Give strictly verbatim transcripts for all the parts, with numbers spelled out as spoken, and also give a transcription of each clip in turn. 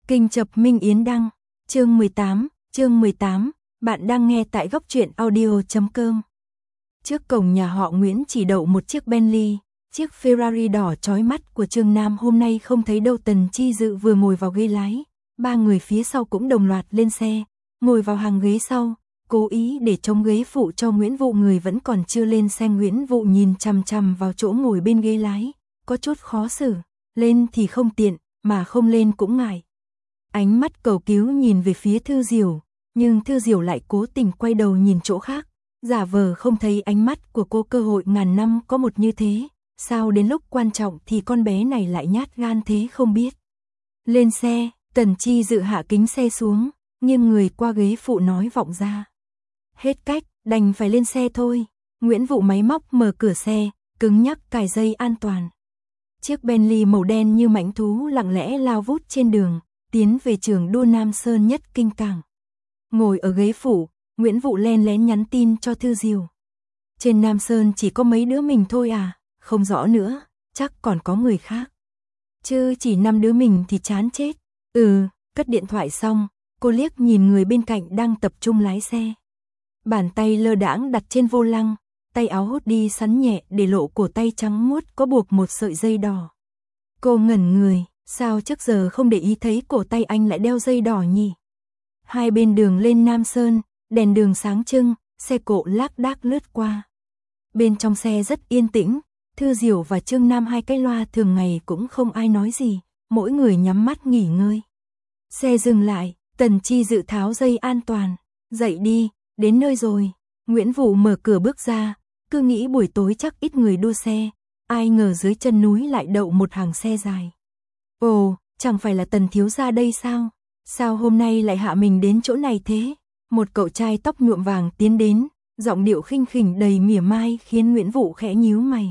Kinh chập Minh Yến đăng, chương mười tám, chương mười tám, bạn đang nghe tại góc truyện audio chấm com. Trước cổng nhà họ Nguyễn chỉ đậu một chiếc Bentley, chiếc Ferrari đỏ chói mắt của Trương Nam hôm nay không thấy đâu. Tần Chi Dự vừa ngồi vào ghế lái, ba người phía sau cũng đồng loạt lên xe, ngồi vào hàng ghế sau, cố ý để trống ghế phụ cho Nguyễn Vụ. Người vẫn còn chưa lên xe. Nguyễn Vụ nhìn chằm chằm vào chỗ ngồi bên ghế lái, có chút khó xử, lên thì không tiện, mà không lên cũng ngại. Ánh mắt cầu cứu nhìn về phía Thư Diểu, nhưng Thư Diểu lại cố tình quay đầu nhìn chỗ khác, giả vờ không thấy ánh mắt của cô. Cơ hội ngàn năm có một như thế, sao đến lúc quan trọng thì con bé này lại nhát gan thế không biết. Lên xe, Tần Chi Dự hạ kính xe xuống, nhưng người qua ghế phụ nói vọng ra. Hết cách, đành phải lên xe thôi. Nguyễn Vụ máy móc mở cửa xe, cứng nhắc cài dây an toàn. Chiếc Bentley màu đen như mãnh thú lặng lẽ lao vút trên đường, tiến về trường đua Nam Sơn nhất kinh cảng. Ngồi ở ghế phụ, Nguyễn Vụ len lén nhắn tin cho Thư Diều. Trên Nam Sơn chỉ có mấy đứa mình thôi à, không rõ nữa, chắc còn có người khác. Chứ chỉ năm đứa mình thì chán chết. Ừ, cất điện thoại xong, cô liếc nhìn người bên cạnh đang tập trung lái xe. Bàn tay lơ đãng đặt trên vô lăng, tay áo hốt đi sắn nhẹ để lộ cổ tay trắng muốt có buộc một sợi dây đỏ. Cô ngẩn người, sao trước giờ không để ý thấy cổ tay anh lại đeo dây đỏ nhỉ? Hai bên đường lên Nam Sơn, đèn đường sáng trưng, xe cộ lác đác lướt qua. Bên trong xe rất yên tĩnh, Thư Diểu và Trương Nam hai cái loa thường ngày cũng không ai nói gì, mỗi người nhắm mắt nghỉ ngơi. Xe dừng lại, Tần Chi Dự tháo dây an toàn, dậy đi, đến nơi rồi. Nguyễn Vụ mở cửa bước ra, cứ nghĩ buổi tối chắc ít người đua xe, ai ngờ dưới chân núi lại đậu một hàng xe dài. Ồ, chẳng phải là Tần thiếu gia đây sao? Sao hôm nay lại hạ mình đến chỗ này thế? Một cậu trai tóc nhuộm vàng tiến đến, giọng điệu khinh khỉnh đầy mỉa mai khiến Nguyễn Vụ khẽ nhíu mày.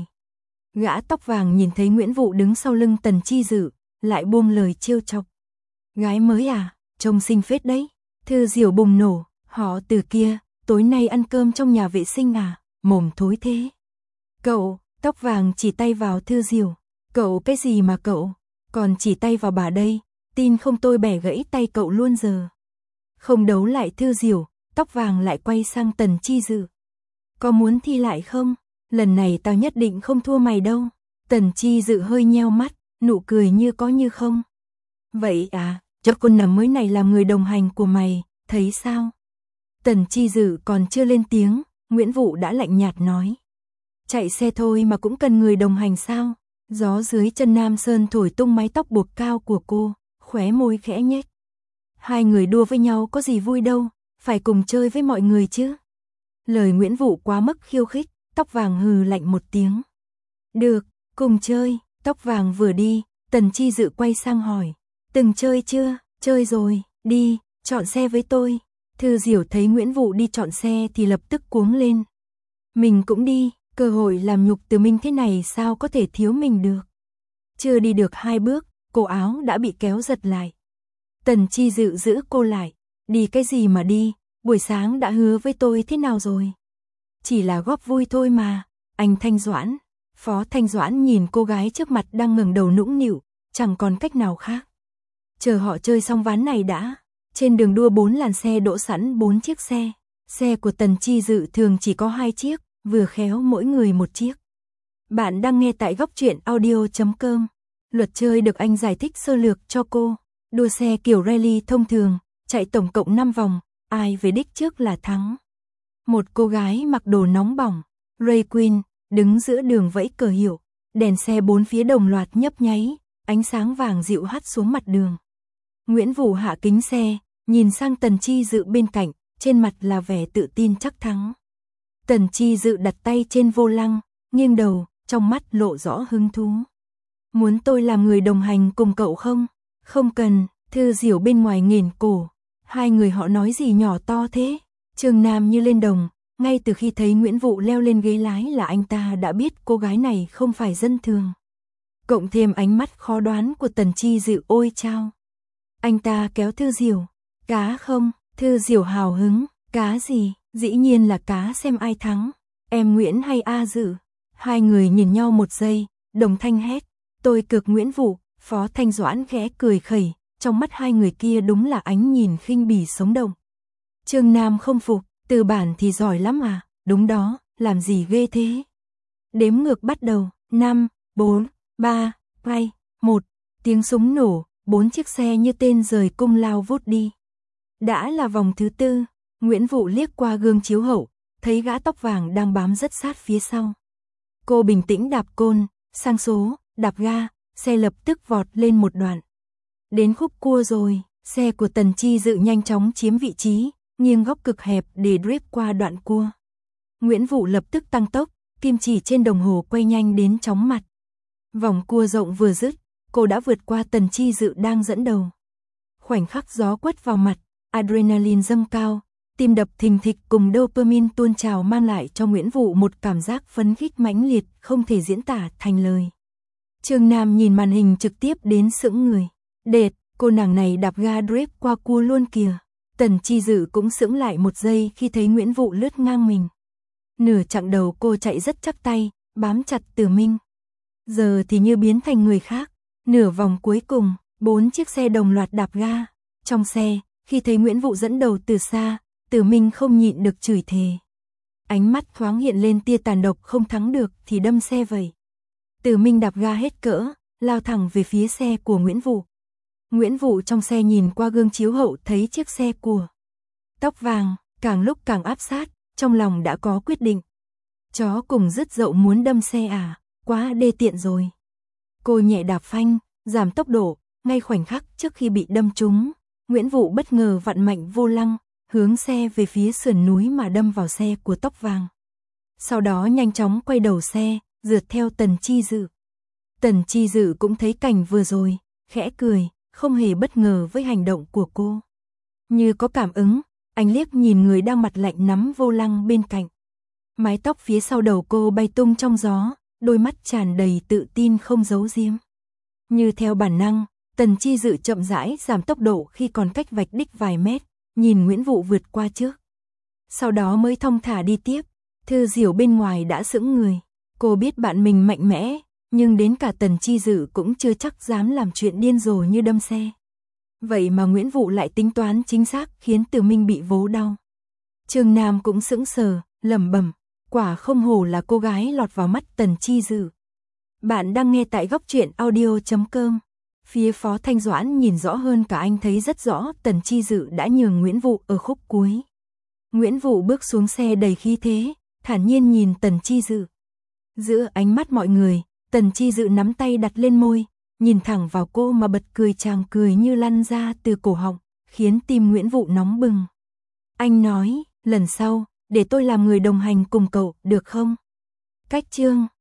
Gã tóc vàng nhìn thấy Nguyễn Vụ đứng sau lưng Tần Chi Dự, lại buông lời trêu chọc. Gái mới à, trông xinh phết đấy. Thư Diểu bùng nổ, họ Từ kia, tối nay ăn cơm trong nhà vệ sinh à, mồm thối thế. Cậu, tóc vàng chỉ tay vào Thư Diểu. Cậu cái gì mà cậu, còn chỉ tay vào bà đây, tin không tôi bẻ gãy tay cậu luôn giờ. Không đấu lại Thư Diểu, tóc vàng lại quay sang Tần Chi Dự. Có muốn thi lại không? Lần này tao nhất định không thua mày đâu. Tần Chi Dự hơi nheo mắt, nụ cười như có như không. Vậy à, cho con nằm mới này làm người đồng hành của mày, thấy sao? Tần Chi Dự còn chưa lên tiếng, Nguyễn Vụ đã lạnh nhạt nói. Chạy xe thôi mà cũng cần người đồng hành sao? Gió dưới chân Nam Sơn thổi tung mái tóc buộc cao của cô, khóe môi khẽ nhếch. Hai người đua với nhau có gì vui đâu, phải cùng chơi với mọi người chứ. Lời Nguyễn Vụ quá mức khiêu khích, tóc vàng hừ lạnh một tiếng. Được, cùng chơi. Tóc vàng vừa đi, Tần Chi Dự quay sang hỏi. Từng chơi chưa? Chơi rồi, đi, chọn xe với tôi. Thư Diểu thấy Nguyễn Vụ đi chọn xe thì lập tức cuống lên. Mình cũng đi, cơ hội làm nhục từ Minh thế này sao có thể thiếu mình được. Chưa đi được hai bước, cổ áo đã bị kéo giật lại. Tần Chi Dự giữ cô lại. Đi cái gì mà đi, buổi sáng đã hứa với tôi thế nào rồi? Chỉ là góp vui thôi mà. Anh Thanh Doãn. Phó Thanh Doãn nhìn cô gái trước mặt đang ngẩng đầu nũng nịu, chẳng còn cách nào khác. Chờ họ chơi xong ván này đã. Trên đường đua bốn làn xe đỗ sẵn bốn chiếc xe. Xe của Tần Chi Dự thường chỉ có hai chiếc, vừa khéo mỗi người một chiếc. Bạn đang nghe tại góc truyện audio chấm com. Luật chơi được anh giải thích sơ lược cho cô. Đua xe kiểu rally thông thường, chạy tổng cộng năm vòng, ai về đích trước là thắng. Một cô gái mặc đồ nóng bỏng, Ray Queen, đứng giữa đường vẫy cờ hiệu, đèn xe bốn phía đồng loạt nhấp nháy, ánh sáng vàng dịu hắt xuống mặt đường. Nguyễn Vụ hạ kính xe, nhìn sang Tần Chi Dự bên cạnh, trên mặt là vẻ tự tin chắc thắng. Tần Chi Dự đặt tay trên vô lăng, nghiêng đầu, trong mắt lộ rõ hứng thú. Muốn tôi làm người đồng hành cùng cậu không? Không cần. Thư Diểu bên ngoài nghển cổ. Hai người họ nói gì nhỏ to thế? Trương Nam như lên đồng, ngay từ khi thấy Nguyễn Vụ leo lên ghế lái là anh ta đã biết cô gái này không phải dân thường. Cộng thêm ánh mắt khó đoán của Tần Chi Dự, ôi chao. Anh ta kéo Thư Diểu. Cá không? Thư Diểu hào hứng. Cá gì? Dĩ nhiên là cá xem ai thắng. Em Nguyễn hay A Dự? Hai người nhìn nhau một giây, đồng thanh hét. Tôi cược Nguyễn Vụ. Phó Thanh Doãn khẽ cười khẩy, trong mắt hai người kia đúng là ánh nhìn khinh bỉ sống động. Trương Nam không phục, Từ Bản thì giỏi lắm à, đúng đó, làm gì ghê thế. Đếm ngược bắt đầu, năm, bốn, ba, hai, một, tiếng súng nổ, bốn chiếc xe như tên rời cung lao vút đi. Đã là vòng thứ tư, Nguyễn Vũ liếc qua gương chiếu hậu, thấy gã tóc vàng đang bám rất sát phía sau. Cô bình tĩnh đạp côn, sang số, đạp ga, xe lập tức vọt lên một đoạn. Đến khúc cua rồi, xe của Tần Chi Dự nhanh chóng chiếm vị trí, nghiêng góc cực hẹp để drift qua đoạn cua. Nguyễn Vũ lập tức tăng tốc, kim chỉ trên đồng hồ quay nhanh đến chóng mặt. Vòng cua rộng vừa dứt, cô đã vượt qua Tần Chi Dự đang dẫn đầu. Khoảnh khắc gió quất vào mặt, adrenaline dâng cao, tim đập thình thịch cùng dopamine tuôn trào mang lại cho Nguyễn Vũ một cảm giác phấn khích mãnh liệt không thể diễn tả thành lời. Trương Nam nhìn màn hình trực tiếp đến sững người. Đệt, cô nàng này đạp ga drift qua cua luôn kìa. Tần Chi Dự cũng sững lại một giây khi thấy Nguyễn Vũ lướt ngang mình. Nửa chặng đầu cô chạy rất chắc tay, bám chặt Tử Minh. Giờ thì như biến thành người khác. Nửa vòng cuối cùng, bốn chiếc xe đồng loạt đạp ga. Trong xe, khi thấy Nguyễn Vũ dẫn đầu từ xa, Tử Minh không nhịn được chửi thề. Ánh mắt thoáng hiện lên tia tàn độc, không thắng được thì đâm xe vậy. Tử Minh đạp ga hết cỡ, lao thẳng về phía xe của Nguyễn Vũ. Nguyễn Vũ trong xe nhìn qua gương chiếu hậu thấy chiếc xe của tóc vàng, càng lúc càng áp sát, trong lòng đã có quyết định. Chó cùng dứt dậu muốn đâm xe à, quá đê tiện rồi. Cô nhẹ đạp phanh, giảm tốc độ, ngay khoảnh khắc trước khi bị đâm trúng, Nguyễn Vũ bất ngờ vặn mạnh vô lăng, hướng xe về phía sườn núi mà đâm vào xe của tóc vàng. Sau đó nhanh chóng quay đầu xe, rượt theo Tần Chi Dự. Tần Chi Dự cũng thấy cảnh vừa rồi, khẽ cười, không hề bất ngờ với hành động của cô. Như có cảm ứng, anh liếc nhìn người đang mặt lạnh nắm vô lăng bên cạnh. Mái tóc phía sau đầu cô bay tung trong gió, đôi mắt tràn đầy tự tin không giấu giếm. Như theo bản năng, Tần Chi Dự chậm rãi giảm tốc độ khi còn cách vạch đích vài mét, nhìn Nguyễn Vũ vượt qua trước. Sau đó mới thong thả đi tiếp. Thư Diểu bên ngoài đã sững người. Cô biết bạn mình mạnh mẽ, nhưng đến cả Tần Chi Dự cũng chưa chắc dám làm chuyện điên rồ như đâm xe. Vậy mà Nguyễn Vũ lại tính toán chính xác khiến Tử Minh bị vố đau. Trương Nam cũng sững sờ, lẩm bẩm, quả không hổ là cô gái lọt vào mắt Tần Chi Dự. Bạn đang nghe tại góc truyện audio chấm com. Phía Phó Thanh Doãn nhìn rõ hơn cả anh thấy rất rõ Tần Chi Dự đã nhường Nguyễn Vũ ở khúc cuối. Nguyễn Vũ bước xuống xe đầy khí thế, thản nhiên nhìn Tần Chi Dự. Giữa ánh mắt mọi người, Tần Chi Dự nắm tay đặt lên môi, nhìn thẳng vào cô mà bật cười tràng cười như lăn ra từ cổ họng, khiến tim Nguyễn Vũ nóng bừng. Anh nói, lần sau, để tôi làm người đồng hành cùng cậu, được không? Cách chương